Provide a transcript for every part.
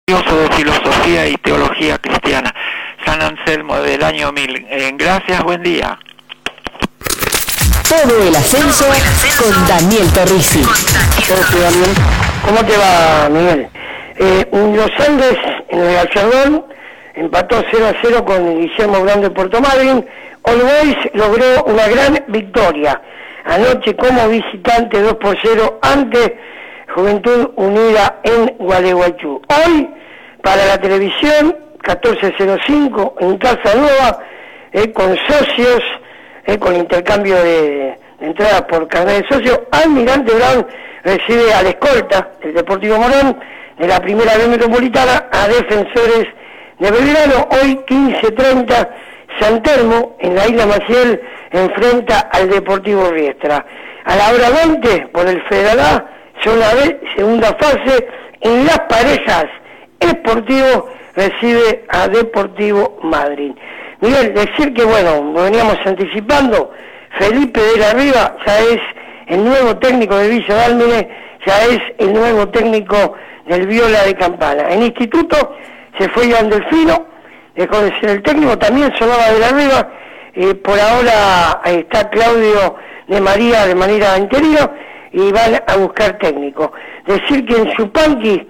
Curioso de filosofía y teología cristiana, San Anselmo del año 1000. Gracias, buen día. Todo el ascenso con Daniel Torrisi. ¿Cómo te va, Miguel? Los Andes en el Gallardón empató 0-0 con Guillermo Brown de Puerto Madryn. All Boys logró una gran victoria anoche como visitante 2-0 ante Juventud Unida en Gualeguaychú. Hoy, para la televisión, 14:05 en Casa Nueva, con socios, con intercambio de entradas por carnet de socio. Almirante Brown recibe al escolta del Deportivo Morón de la Primera B Metropolitana a Defensores de Belgrano. Hoy 15:30, San Telmo en la Isla Maciel enfrenta al Deportivo Riestra. A la hora 20, por el Federal A, Zona B, segunda fase, en Las Parejas, Sportivo recibe a Deportivo Madryn. Miguel, decir que bueno, veníamos anticipando, Felipe de la Riva ya es el nuevo técnico de Villa Dálmine, ya es el nuevo técnico del Viola de Campana. En Instituto se fue Iván Delfino, dejó de ser el técnico, también sonaba de la Riva, por ahora está Claudio de María de manera interina, y van a buscar técnico. Decir que en Yupanqui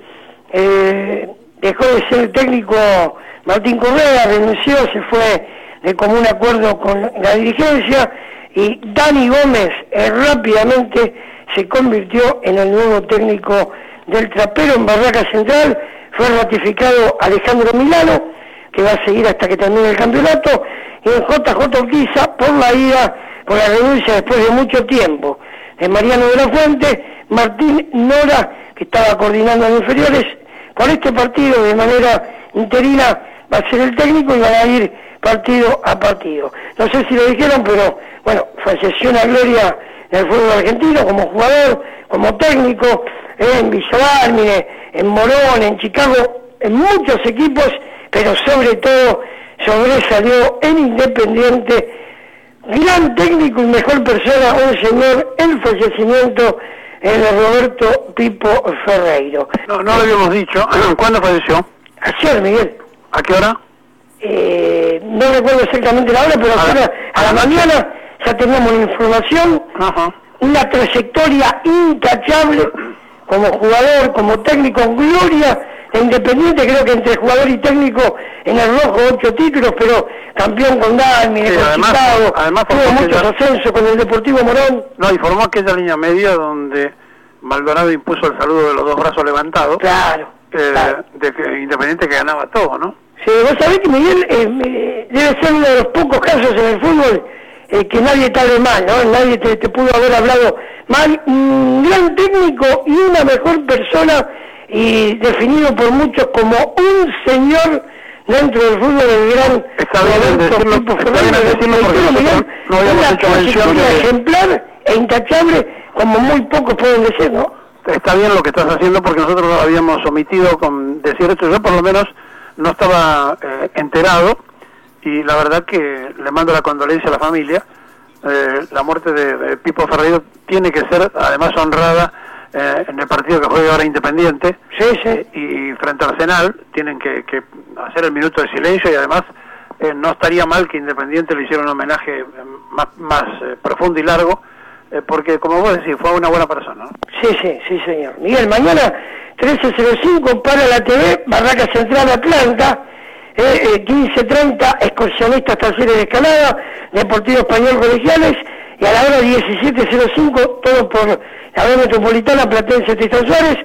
dejó de ser el técnico Martín Correa, renunció, se fue de común acuerdo con la dirigencia, y Dani Gómez rápidamente se convirtió en el nuevo técnico del Trapero. En Barraca Central fue ratificado Alejandro Milano, que va a seguir hasta que termine el campeonato, y en JJ Urquiza por la renuncia después de mucho tiempo de Mariano de la Fuente, Martín Nora, que estaba coordinando en inferiores, por este partido de manera interina va a ser el técnico y van a ir partido a partido. No sé si lo dijeron, pero bueno, falleció una gloria del fútbol argentino como jugador, como técnico, en Villa Dálmine, en Morón, en Chicago, en muchos equipos, pero sobre todo sobresalió en Independiente. Gran técnico y mejor persona, un señor, el fallecimiento de Roberto Pipo Ferreiro. No lo habíamos dicho. ¿Cuándo falleció? Ayer, Miguel. ¿A qué hora? No recuerdo exactamente la hora, pero a la mañana ya teníamos la información. Ajá. Una trayectoria intachable como jugador, como técnico, gloria de Independiente, creo que entre jugador y técnico en el rojo 8 títulos, pero campeón con Dálmine, sí, con Chicago, tuvo muchos ascensos con el Deportivo Morón. No, y formó aquella línea media donde Maldonado impuso el saludo de los dos brazos levantados. Claro. De que Independiente que ganaba todo, ¿no? Sí, vos sabés que Miguel debe ser uno de los pocos casos en el fútbol que nadie te hable mal, ¿no? Nadie te pudo haber hablado mal. Un gran técnico y una mejor persona, y definido por muchos como un señor dentro del fútbol del gran Roberto Pipo Ferreiro. No habíamos hecho mención de ejemplar e intachable, como muy pocos pueden decir, ¿no? Está bien lo que estás haciendo, porque nosotros lo habíamos omitido con decir esto. Yo por lo menos no estaba enterado, y la verdad que le mando la condolencia a la familia. La muerte de Pipo Ferreiro tiene que ser además honrada en el partido que juega ahora Independiente. Sí, sí. Y frente a Arsenal tienen que hacer el minuto de silencio, y además no estaría mal que Independiente le hiciera un homenaje más profundo y largo, porque como vos decís, fue una buena persona, ¿no? Sí, señor. Miguel, mañana 13:05 para la TV, Barraca Central Atlanta, 15:30 Excursionistas Talleres de Escalada, Deportivo Español Colegiales, y a la hora 17:05 todo por la B Metropolitana, Platense Tristán Suárez.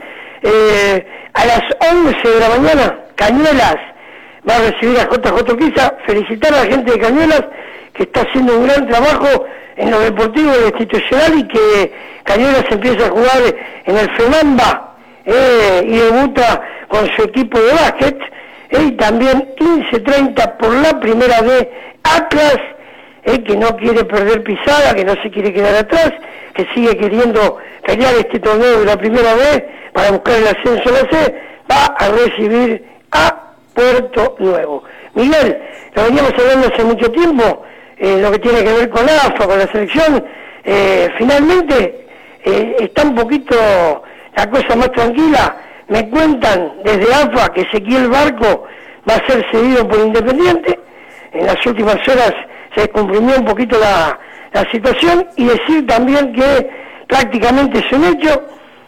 A las 11 de la mañana Cañuelas va a recibir a JJ Urquiza. Felicitar a la gente de Cañuelas, que está haciendo un gran trabajo en lo deportivo y lo institucional, y que Cañuelas empieza a jugar en el FEMAMBA y debuta con su equipo de básquet. Y también 15:30 por la Primera B Atlas, que no quiere perder pisada, que no se quiere quedar atrás, que sigue queriendo pelear este torneo de la Primera B para buscar el ascenso a la C, va a recibir a Puerto Nuevo. Miguel, lo veníamos hablando hace mucho tiempo, lo que tiene que ver con AFA, con la selección. Finalmente está un poquito la cosa más tranquila Me cuentan desde AFA que Ezequiel Barco va a ser cedido por Independiente. En las últimas horas se descomprimió un poquito la situación, y decir también que prácticamente es un hecho.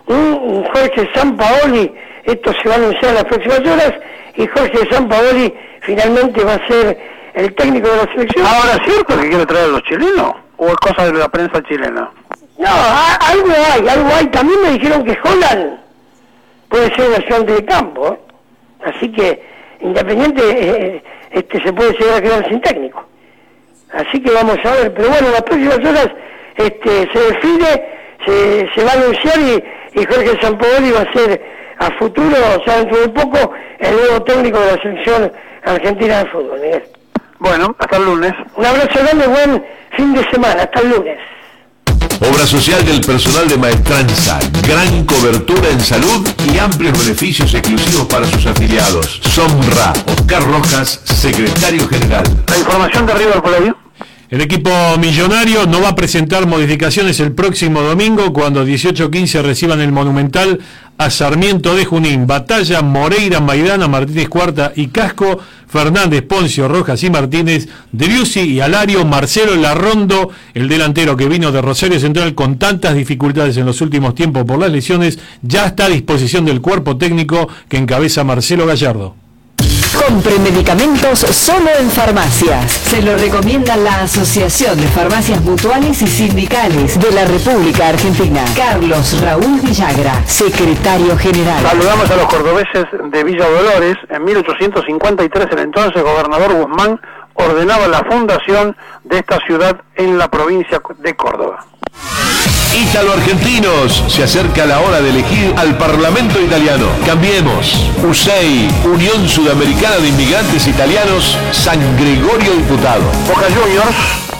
Jorge Sampaoli, esto se va a anunciar en las próximas horas, y Jorge Sampaoli finalmente va a ser el técnico de la selección. ¿Ahora es cierto que quiere traer a los chilenos? ¿O es cosa de la prensa chilena? No, algo hay. También me dijeron que Holland puede ser un ayudante de campo, así que Independiente se puede llegar a quedar sin técnico. Así que vamos a ver, pero bueno, en las próximas horas se define, se va a anunciar, y Jorge Sampaoli va a ser a futuro, o sea, dentro de poco, el nuevo técnico de la selección argentina de fútbol, Miguel. Bueno, hasta el lunes. Un abrazo grande, buen fin de semana, hasta el lunes. Obra social del personal de Maestranza, gran cobertura en salud y amplios beneficios exclusivos para sus afiliados. Somra, Oscar Rojas, secretario general. La información de River Plate. El equipo millonario no va a presentar modificaciones el próximo domingo, cuando 18-15 reciban el Monumental a Sarmiento de Junín. Batalla, Moreira, Maidana, Martínez Cuarta y Casco, Fernández, Poncio, Rojas y Martínez, Driussi y Alario, Marcelo Larrondo, el delantero que vino de Rosario Central con tantas dificultades en los últimos tiempos por las lesiones, ya está a disposición del cuerpo técnico que encabeza Marcelo Gallardo. Compre medicamentos solo en farmacias. Se lo recomienda la Asociación de Farmacias Mutuales y Sindicales de la República Argentina. Carlos Raúl Villagra, secretario general. Saludamos a los cordobeses de Villa Dolores. En 1853 el entonces gobernador Guzmán ordenaba la fundación de esta ciudad en la provincia de Córdoba. Ítalo-argentinos, se acerca la hora de elegir al Parlamento italiano. Cambiemos. USEI, Unión Sudamericana de Inmigrantes Italianos, San Gregorio Diputado. Boca Juniors.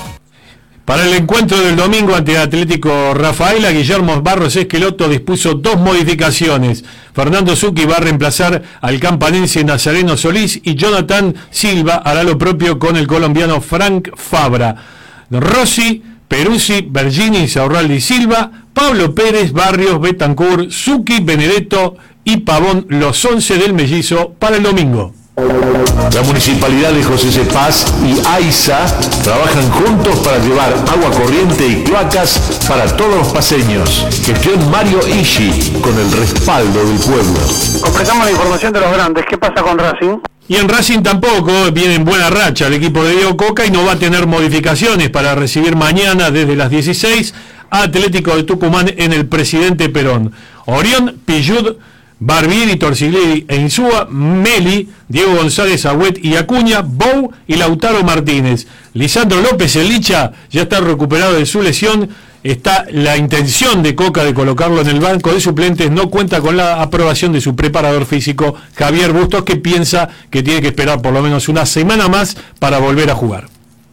Para el encuentro del domingo ante Atlético Rafaela, Guillermo Barros Esqueloto dispuso 2 modificaciones. Fernando Zucchi va a reemplazar al campanense Nazareno Solís, y Jonathan Silva hará lo propio con el colombiano Frank Fabra. Rossi, Peruzzi, Bergini, Saurralde Silva, Pablo Pérez, Barrios, Betancur, Zucchi, Benedetto y Pavón, los 11 del mellizo para el domingo. La municipalidad de José C. Paz y AISA trabajan juntos para llevar agua corriente y cloacas para todos los paseños. Gestión Mario Ishi, con el respaldo del pueblo. Completamos la información de los grandes. ¿Qué pasa con Racing? Y en Racing tampoco, viene en buena racha el equipo de Diego Coca y no va a tener modificaciones para recibir mañana desde las 16 a Atlético de Tucumán en el Presidente Perón. Orión, Pillud, Barbieri, Torciglieri e Insúa, Meli, Diego González, Agüet y Acuña, Bou y Lautaro Martínez. Lisandro López, el Licha, ya está recuperado de su lesión. Está la intención de Coca de colocarlo en el banco de suplentes. No cuenta con la aprobación de su preparador físico, Javier Bustos, que piensa que tiene que esperar por lo menos una semana más para volver a jugar.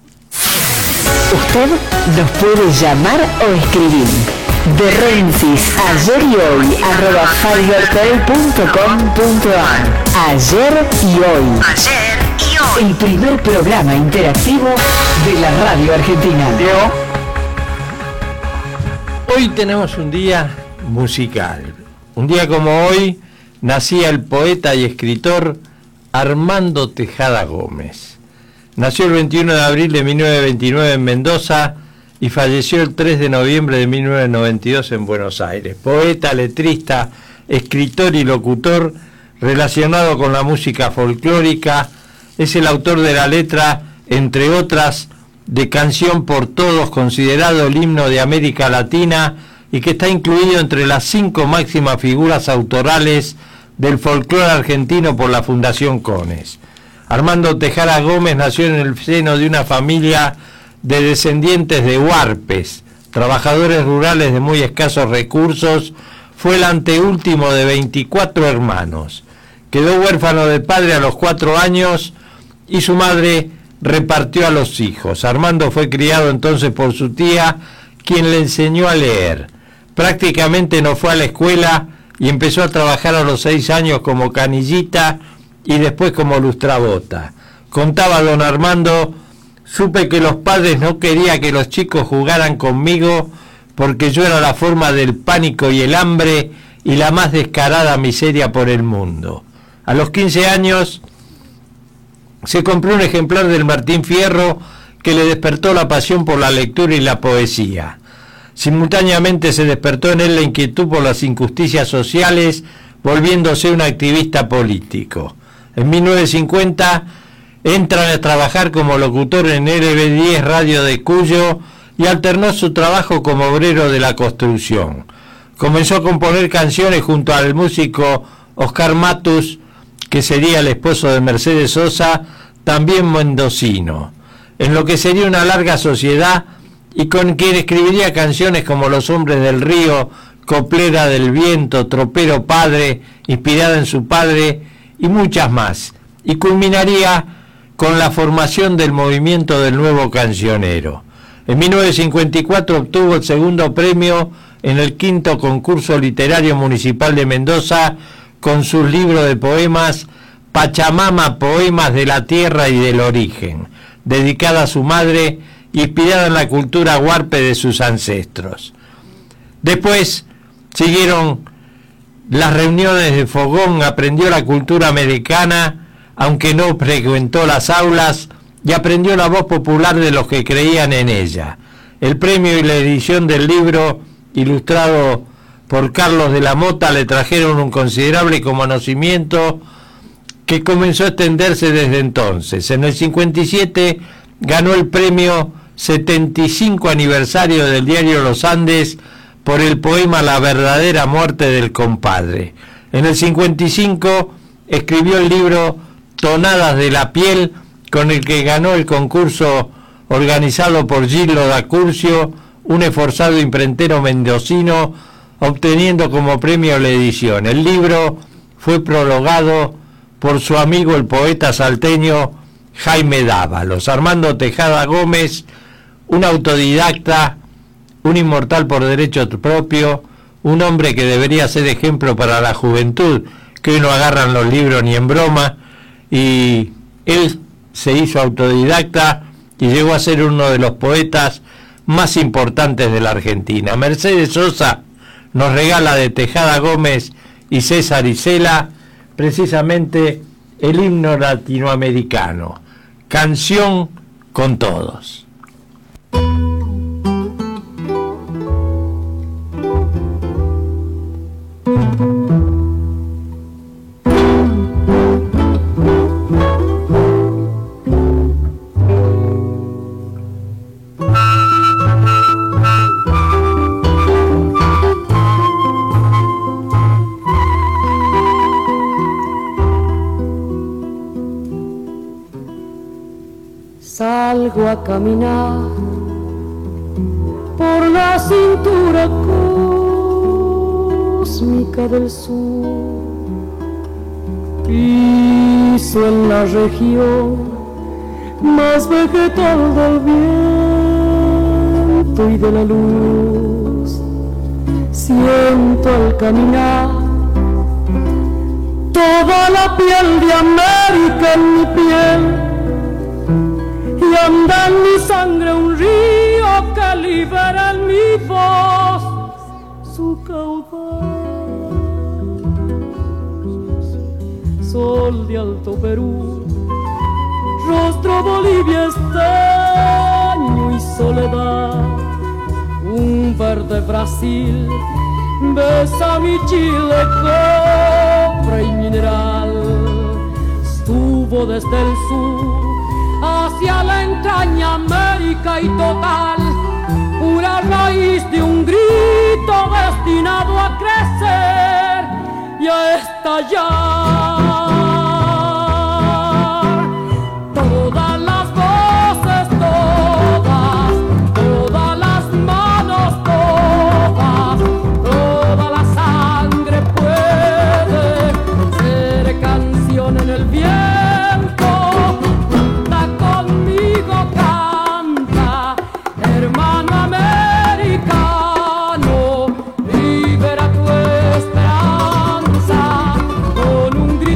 Usted nos puede llamar o escribir. De Rensis, ayer y hoy, @fibertel.com.ar. Ayer y hoy. El primer programa interactivo de la radio argentina. Diego. Hoy tenemos un día musical. Un día como hoy nacía el poeta y escritor Armando Tejada Gómez. Nació el 21 de abril de 1929 en Mendoza y falleció el 3 de noviembre de 1992 en Buenos Aires. Poeta, letrista, escritor y locutor relacionado con la música folclórica, es el autor de la letra, entre otras, de Canción por Todos, considerado el himno de América Latina y que está incluido entre las 5 máximas figuras autorales del folclore argentino por la Fundación Cones. Armando Tejada Gómez nació en el seno de una familia de descendientes de huarpes, trabajadores rurales de muy escasos recursos. Fue el anteúltimo de 24 hermanos. Quedó huérfano de padre a los 4 años y su madre repartió a los hijos. Armando fue criado entonces por su tía, quien le enseñó a leer. Prácticamente no fue a la escuela y empezó a trabajar a los 6 años como canillita y después como lustrabota. Contaba don Armando: supe que los padres no querían que los chicos jugaran conmigo porque yo era la forma del pánico y el hambre, y la más descarada miseria por el mundo. A los 15 años se compró un ejemplar del Martín Fierro que le despertó la pasión por la lectura y la poesía. Simultáneamente se despertó en él la inquietud por las injusticias sociales, volviéndose un activista político. En 1950 entra a trabajar como locutor en LB10 Radio de Cuyo y alternó su trabajo como obrero de la construcción. Comenzó a componer canciones junto al músico Oscar Matus, que sería el esposo de Mercedes Sosa, también mendocino, en lo que sería una larga sociedad y con quien escribiría canciones como Los Hombres del Río, Coplera del Viento, Tropero Padre, inspirada en su padre y muchas más, y culminaría con la formación del movimiento del nuevo cancionero. En 1954 obtuvo el segundo premio en el quinto concurso literario municipal de Mendoza con sus libros de poemas Pachamama, Poemas de la Tierra y del Origen, dedicada a su madre, inspirada en la cultura huarpe de sus ancestros. Después siguieron las reuniones de fogón, aprendió la cultura americana, aunque no frecuentó las aulas, y aprendió la voz popular de los que creían en ella. El premio y la edición del libro, ilustrado por Carlos de la Mota, le trajeron un considerable conocimiento que comenzó a extenderse desde entonces. En el 57 ganó el premio 75 aniversario del diario Los Andes por el poema La verdadera muerte del compadre. En el 55 escribió el libro Tonadas de la piel, con el que ganó el concurso organizado por Gillo D'Acurcio, un esforzado imprentero mendocino, obteniendo como premio la edición. El libro fue prologado por su amigo el poeta salteño Jaime Dávalos. Armando Tejada Gómez, un autodidacta, un inmortal por derecho propio, un hombre que debería ser ejemplo para la juventud, que hoy no agarran los libros ni en broma, y él se hizo autodidacta y llegó a ser uno de los poetas más importantes de la Argentina. Mercedes Sosa nos regala de Tejada Gómez y César Isela precisamente el himno latinoamericano, Canción con Todos. Salgo a caminar por la cintura cósmica del sur, piso en la región más vegetal del viento y de la luz. Siento al caminar toda la piel de América en mi piel, y anda en mi sangre un río que libera en mi voz su caudal. Sol de Alto Perú, rostro Bolivia, estaño y soledad, un verde Brasil besa mi Chile, cobre y mineral. Estuvo desde el sur hacia la entraña América y total, pura raíz de un grito destinado a crecer y a estallar. Todas las voces, todas las manos, toda la sangre puede ser canción en el viento. Con un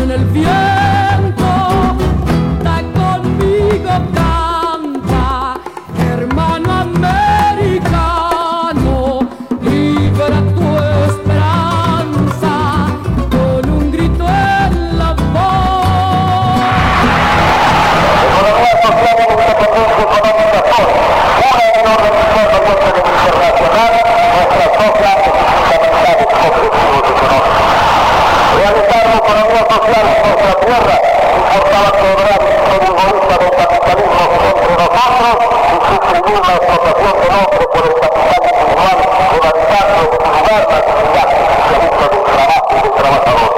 en el viento, está conmigo, canta, hermano americano, libra tu esperanza con un grito en la voz. Economía social como una potencia económica sola, una enorme riqueza internacional, nuestra socia es fundamental objetivos económicos. Realizar la economía social en nuestra tierra importaba quebrar el imperio egoísta del capitalismo entre nosotros y suprimir la explotación del hombre por el capital individual, levantando en su lugar la actividad socialista del trabajo y del trabajador.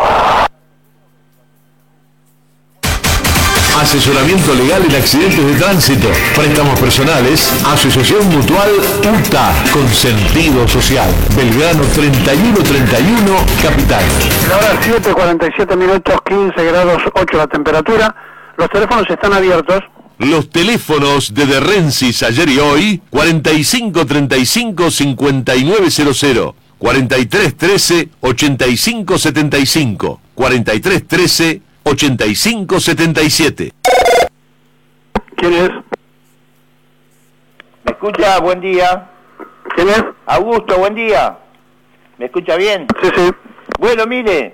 Asesoramiento legal en accidentes de tránsito, préstamos personales, Asociación Mutual UTA, con sentido social. Belgrano 3131, Capital. La hora 7:47 minutos, 15 grados 8 la temperatura. Los teléfonos están abiertos. Los teléfonos de Rensis ayer y hoy, 4535-5900, 4313-8575, 4313-8577. ¿Quién es? ¿Me escucha? Buen día. ¿Quién es? Augusto, buen día. ¿Me escucha bien? Sí, sí. Bueno, mire,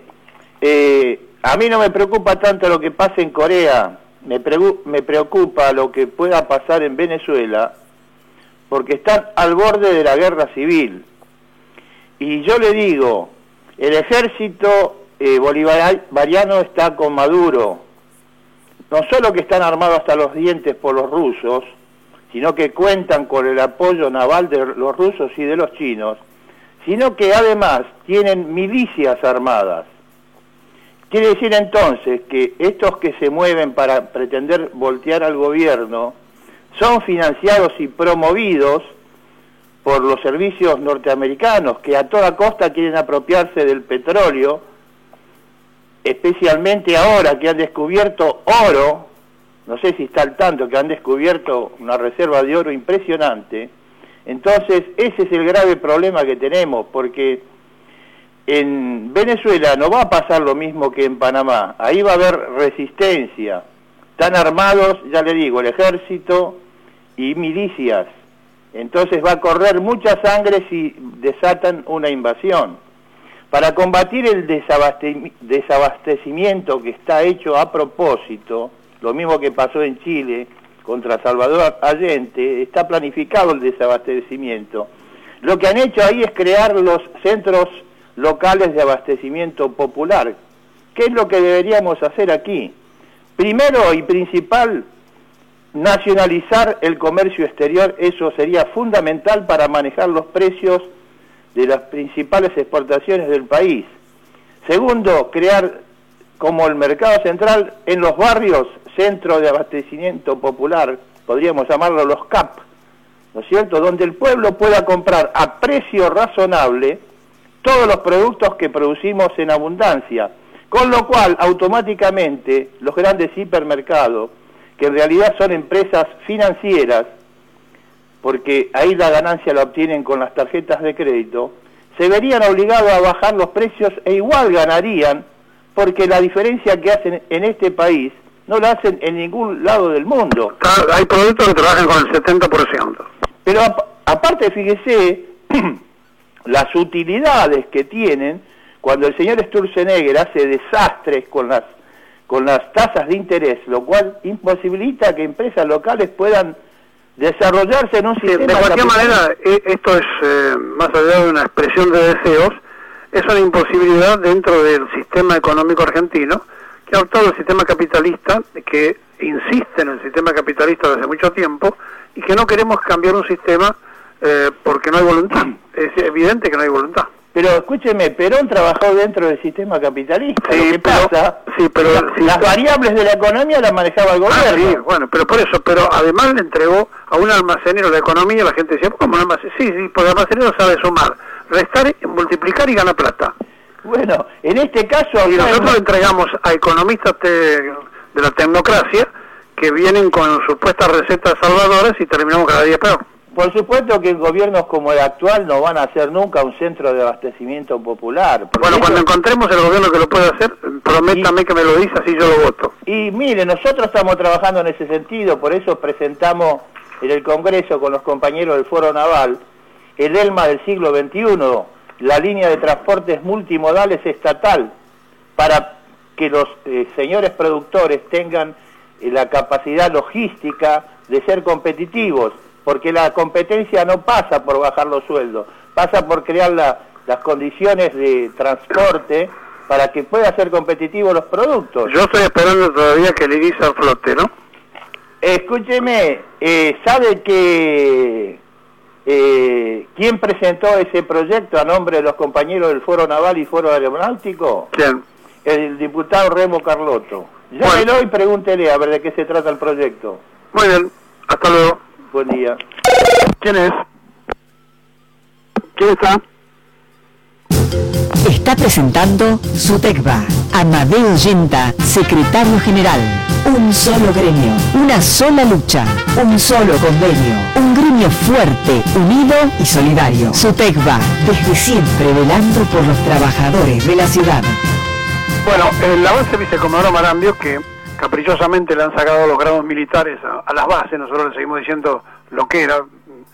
a mí no me preocupa tanto lo que pase en Corea, me preocupa lo que pueda pasar en Venezuela, porque están al borde de la guerra civil. Y yo le digo, el ejército bolivariano está con Maduro. No solo que están armados hasta los dientes por los rusos, sino que cuentan con el apoyo naval de los rusos y de los chinos, sino que además tienen milicias armadas. Quiere decir entonces que estos que se mueven para pretender voltear al gobierno son financiados y promovidos por los servicios norteamericanos, que a toda costa quieren apropiarse del petróleo, especialmente ahora que han descubierto oro. No sé si está al tanto que han descubierto una reserva de oro impresionante. Entonces, ese es el grave problema que tenemos, porque en Venezuela no va a pasar lo mismo que en Panamá. Ahí va a haber resistencia. Están armados, ya le digo, el ejército y milicias. Entonces va a correr mucha sangre si desatan una invasión. Para combatir el desabastecimiento que está hecho a propósito, lo mismo que pasó en Chile contra Salvador Allende, está planificado el desabastecimiento. Lo que han hecho ahí es crear los centros locales de abastecimiento popular. ¿Qué es lo que deberíamos hacer aquí? Primero y principal, nacionalizar el comercio exterior. Eso sería fundamental para manejar los precios de las principales exportaciones del país. Segundo, crear como el mercado central en los barrios, centro de abastecimiento popular, podríamos llamarlo los CAP, ¿no es cierto?, donde el pueblo pueda comprar a precio razonable todos los productos que producimos en abundancia, con lo cual automáticamente los grandes hipermercados, que en realidad son empresas financieras, porque ahí la ganancia la obtienen con las tarjetas de crédito, se verían obligados a bajar los precios e igual ganarían, porque la diferencia que hacen en este país no la hacen en ningún lado del mundo. Hay productos que trabajan con el 70%. Pero aparte, fíjese las utilidades que tienen cuando el señor Sturzenegger hace desastres con las tasas de interés, lo cual imposibilita que empresas locales puedan desarrollarse en un sistema... De cualquier manera, esto es, más allá de una expresión de deseos, es una imposibilidad dentro del sistema económico argentino, que ha optado el sistema capitalista, que insiste en el sistema capitalista desde mucho tiempo, y que no queremos cambiar un sistema porque no hay voluntad. Es evidente que no hay voluntad. Pero escúcheme, Perón trabajó dentro del sistema capitalista. Sí, lo que pasa, las variables de la economía las manejaba el gobierno. Sí, bueno, pero por eso, pero además le entregó a un almacenero la economía, la gente decía, ¿cómo un almacenero? Sí, porque el almacenero sabe sumar, restar, multiplicar y gana plata. Bueno, en este caso... Y nosotros le entregamos a economistas de la tecnocracia que vienen con supuestas recetas salvadoras y terminamos cada día peor. Por supuesto que gobiernos como el actual no van a hacer nunca un centro de abastecimiento popular. Bueno, cuando encontremos el gobierno que lo pueda hacer, prométame que me lo dice, así yo lo voto. Y mire, nosotros estamos trabajando en ese sentido, por eso presentamos en el Congreso con los compañeros del Foro Naval el ELMA del siglo XXI, la línea de transportes multimodales estatal, para que los señores productores tengan la capacidad logística de ser competitivos, porque la competencia no pasa por bajar los sueldos, pasa por crear las condiciones de transporte para que puedan ser competitivos los productos. Yo estoy esperando todavía que le dice al flote, ¿no? Escúcheme, ¿sabe que quién presentó ese proyecto a nombre de los compañeros del Foro Naval y Foro Aeronáutico? ¿Quién? El diputado Remo Carlotto. Llámelo y pregúntele a ver de qué se trata el proyecto. Muy bien, hasta luego. Buen día. ¿Quién es? ¿Quién está? Está presentando SUTECBA. Amadeo Yenta, secretario general. Un solo gremio, una sola lucha, un solo convenio. Un gremio fuerte, unido y solidario. SUTECBA, desde siempre velando por los trabajadores de la ciudad. Bueno, la base Vicecomodoro Marambio, que caprichosamente le han sacado los grados militares a las bases, nosotros le seguimos diciendo lo que era,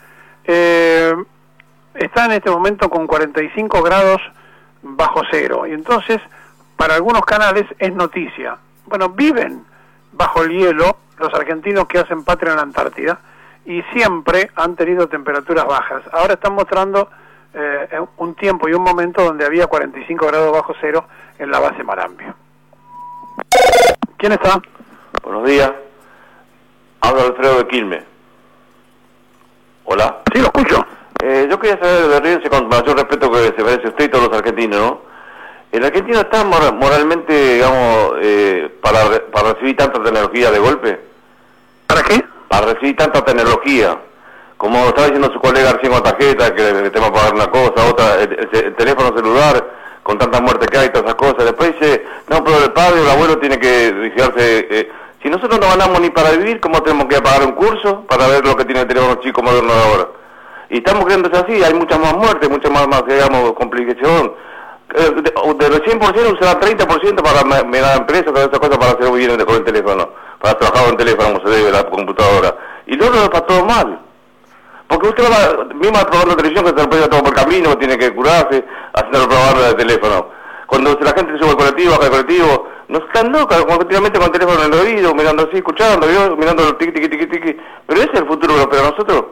está en este momento con 45 grados bajo cero, y entonces para algunos canales es noticia. Bueno, viven bajo el hielo los argentinos que hacen patria en la Antártida, y siempre han tenido temperaturas bajas. Ahora están mostrando un tiempo y un momento donde había 45 grados bajo cero en la base Marambio. ¿Quién está? Buenos días. Habla Alfredo de Quilmes. Hola. Sí, lo escucho. Yo quería saber de Riense, con mayor respeto que se merece usted y todos los argentinos, ¿no? ¿El argentino está moralmente, digamos, para recibir tanta tecnología de golpe? ¿Para qué? Para recibir tanta tecnología. Como estaba diciendo su colega recién con tarjeta, que el tema para pagar una cosa, otra, el teléfono celular, con tanta muerte que hay, todas esas cosas. Después dice, no, pero el padre o el abuelo tiene que vigilarse. Si nosotros no ganamos ni para vivir, ¿cómo tenemos que pagar un curso para ver lo que tiene el teléfono chico moderno de ahora? Y estamos creyendo así, hay muchas más muertes, muchas más digamos, complicación. Del 100% usará 30% para la empresa, todas esas cosas para hacer bien con el teléfono, para trabajar con el teléfono como se debe, la computadora. Y luego está todo mal. Porque usted va mismo probando televisión que se lo puede todo por camino, que tiene que curarse, haciendo probar de teléfono. Cuando la gente sube al colectivo, baja del colectivo, no están locos, continuamente con el teléfono en el oído, mirando así, escuchando, mirando los tiqui, tiqui, tiqui, tiqui. Pero ese es el futuro que nos espera a nosotros.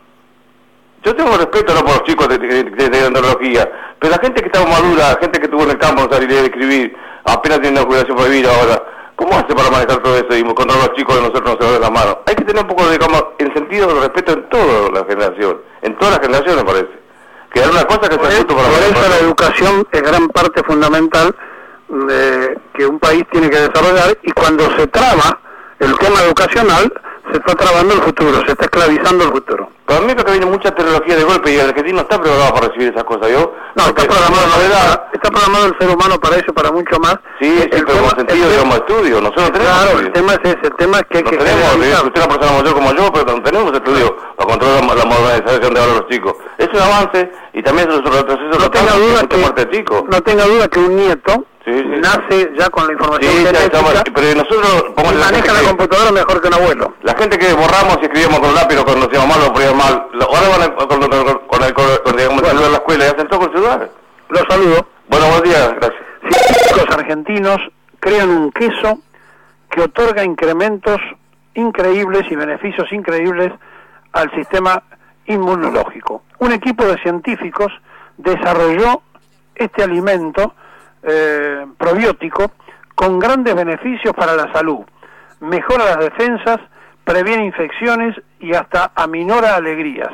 Yo tengo respeto no por los chicos de tecnología, pero la gente que está madura, la gente que tuvo en el campo no sabe leer y escribir, apenas tiene una jubilación para vivir ahora, ¿cómo hace para manejar todo eso y controlar a los chicos de nosotros no se nos den la mano? Hay que tener un poco de, digamos, el sentido del respeto en toda la generación, en todas las generaciones me parece. Que hay una cosa que se justo para por eso la educación es gran parte fundamental que un país tiene que desarrollar, y cuando se traba el tema educacional, se está trabando el futuro, se está esclavizando el futuro. Para mí creo que viene mucha tecnología de golpe y el argentino no está preparado para recibir esas cosas, ¿yo? No, está programado el ser humano para eso, para mucho más. Sí, pero con sentido, digamos, estudio. Nosotros tenemos claro, estudio. el tema es ese, el tema es que hay que tenemos, usted es una persona mayor como yo, pero no tenemos estudio para controlar la modernización de ahora los chicos. Es un avance y también es un retroceso. No tenga duda que un nieto nace ya con la información genética, pero nosotros y maneja la computadora mejor que un abuelo. La gente que borramos y escribíamos con lápiz o cuando nos íbamos mal o poníamos mal, ahora van con digamos, el celular a la escuela y hacen todo con el celular. Los saludo. Bueno, buenos días, gracias. Los argentinos crean un queso que otorga incrementos increíbles y beneficios increíbles al sistema inmunológico. Un equipo de científicos desarrolló este alimento probiótico con grandes beneficios para la salud. Mejora las defensas, previene infecciones y hasta aminora alegrías.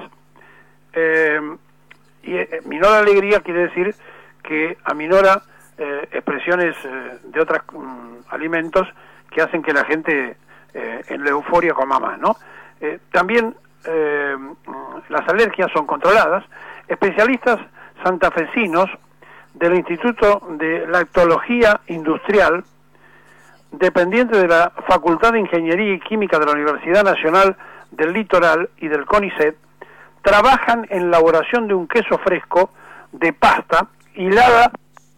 Minora alegría quiere decir que aminora expresiones de otros alimentos que hacen que la gente en la euforia coma más, ¿no? También las alergias son controladas. Especialistas santafesinos del Instituto de Lactología Industrial, dependiente de la Facultad de Ingeniería y Química de la Universidad Nacional del Litoral y del CONICET, trabajan en la elaboración de un queso fresco de pasta hilada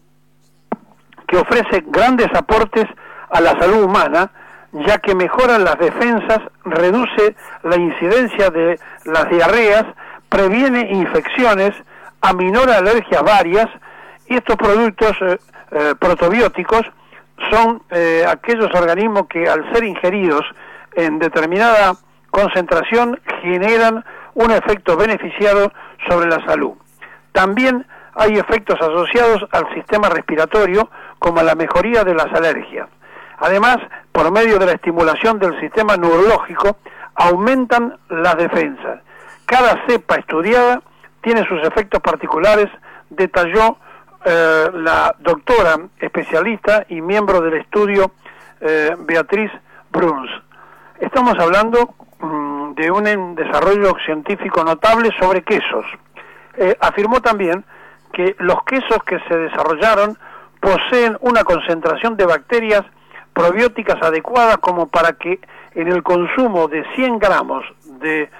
que ofrece grandes aportes a la salud humana, ya que mejora las defensas, reduce la incidencia de las diarreas, previene infecciones, aminora alergias varias, y estos productos protobióticos son aquellos organismos que al ser ingeridos en determinada concentración generan un efecto beneficiado sobre la salud. También hay efectos asociados al sistema respiratorio, como la mejoría de las alergias. Además, por medio de la estimulación del sistema neurológico, aumentan las defensas. Cada cepa estudiada tiene sus efectos particulares, detalló la doctora especialista y miembro del estudio Beatriz Bruns. Estamos hablando de un desarrollo científico notable sobre quesos. Afirmó también que los quesos que se desarrollaron poseen una concentración de bacterias probióticas adecuada como para que en el consumo de 100 gramos de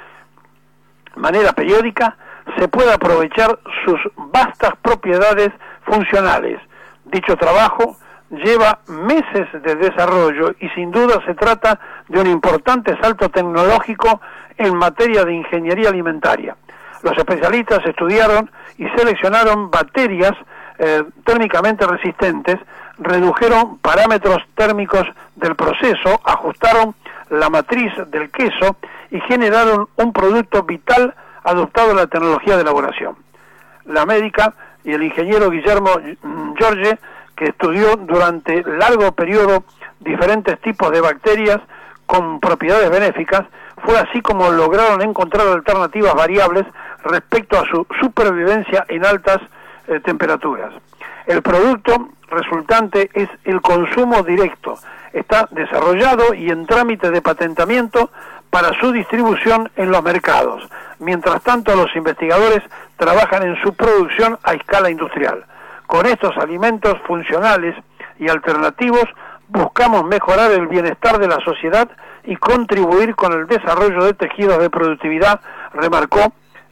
manera periódica se pueda aprovechar sus vastas propiedades funcionales. Dicho trabajo lleva meses de desarrollo y sin duda se trata de un importante salto tecnológico en materia de ingeniería alimentaria. Los especialistas estudiaron y seleccionaron bacterias térmicamente resistentes, redujeron parámetros térmicos del proceso, ajustaron la matriz del queso y generaron un producto vital adoptado a la tecnología de elaboración. La médica y el ingeniero Guillermo Jorge, que estudió durante largo periodo diferentes tipos de bacterias con propiedades benéficas, fue así como lograron encontrar alternativas variables respecto a su supervivencia en altas temperaturas. El producto resultante es el consumo directo. Está desarrollado y en trámite de patentamiento para su distribución en los mercados. Mientras tanto, los investigadores trabajan en su producción a escala industrial. Con estos alimentos funcionales y alternativos buscamos mejorar el bienestar de la sociedad y contribuir con el desarrollo de tejidos de productividad, remarcó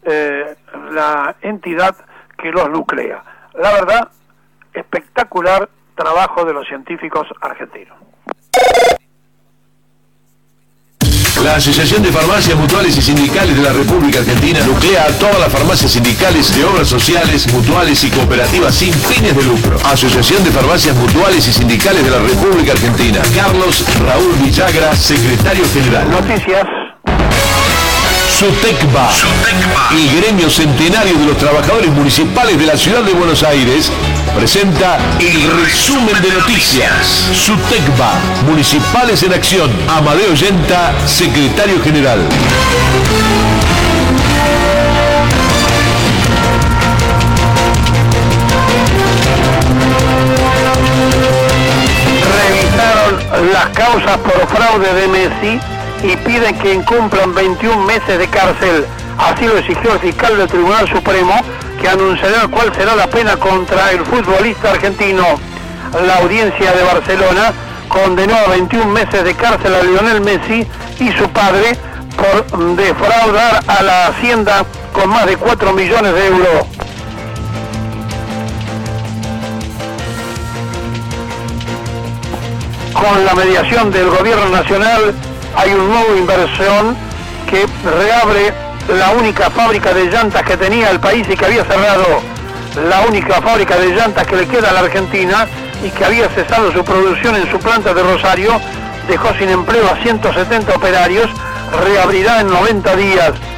la entidad que los nuclea. La verdad, espectacular trabajo de los científicos argentinos. La Asociación de Farmacias Mutuales y Sindicales de la República Argentina nuclea a todas las farmacias sindicales de obras sociales, mutuales y cooperativas sin fines de lucro. Asociación de Farmacias Mutuales y Sindicales de la República Argentina. Carlos Raúl Villagra, secretario general. Noticias. SUTECBA, el gremio centenario de los trabajadores municipales de la ciudad de Buenos Aires, presenta el resumen de noticias. SUTECBA, Municipales en Acción. Amadeo Yenta, secretario general. Revisaron las causas por fraude de Messi y piden que incumplan 21 meses de cárcel. Así lo exigió el fiscal del Tribunal Supremo, que anunciará cuál será la pena contra el futbolista argentino. La audiencia de Barcelona condenó a 21 meses de cárcel a Lionel Messi y su padre por defraudar a la Hacienda con más de 4 millones de euros. Con la mediación del gobierno nacional hay un nuevo inversión que reabre la única fábrica de llantas que tenía el país y que había cerrado, la única fábrica de llantas que le queda a la Argentina y que había cesado su producción en su planta de Rosario, dejó sin empleo a 170 operarios, reabrirá en 90 días.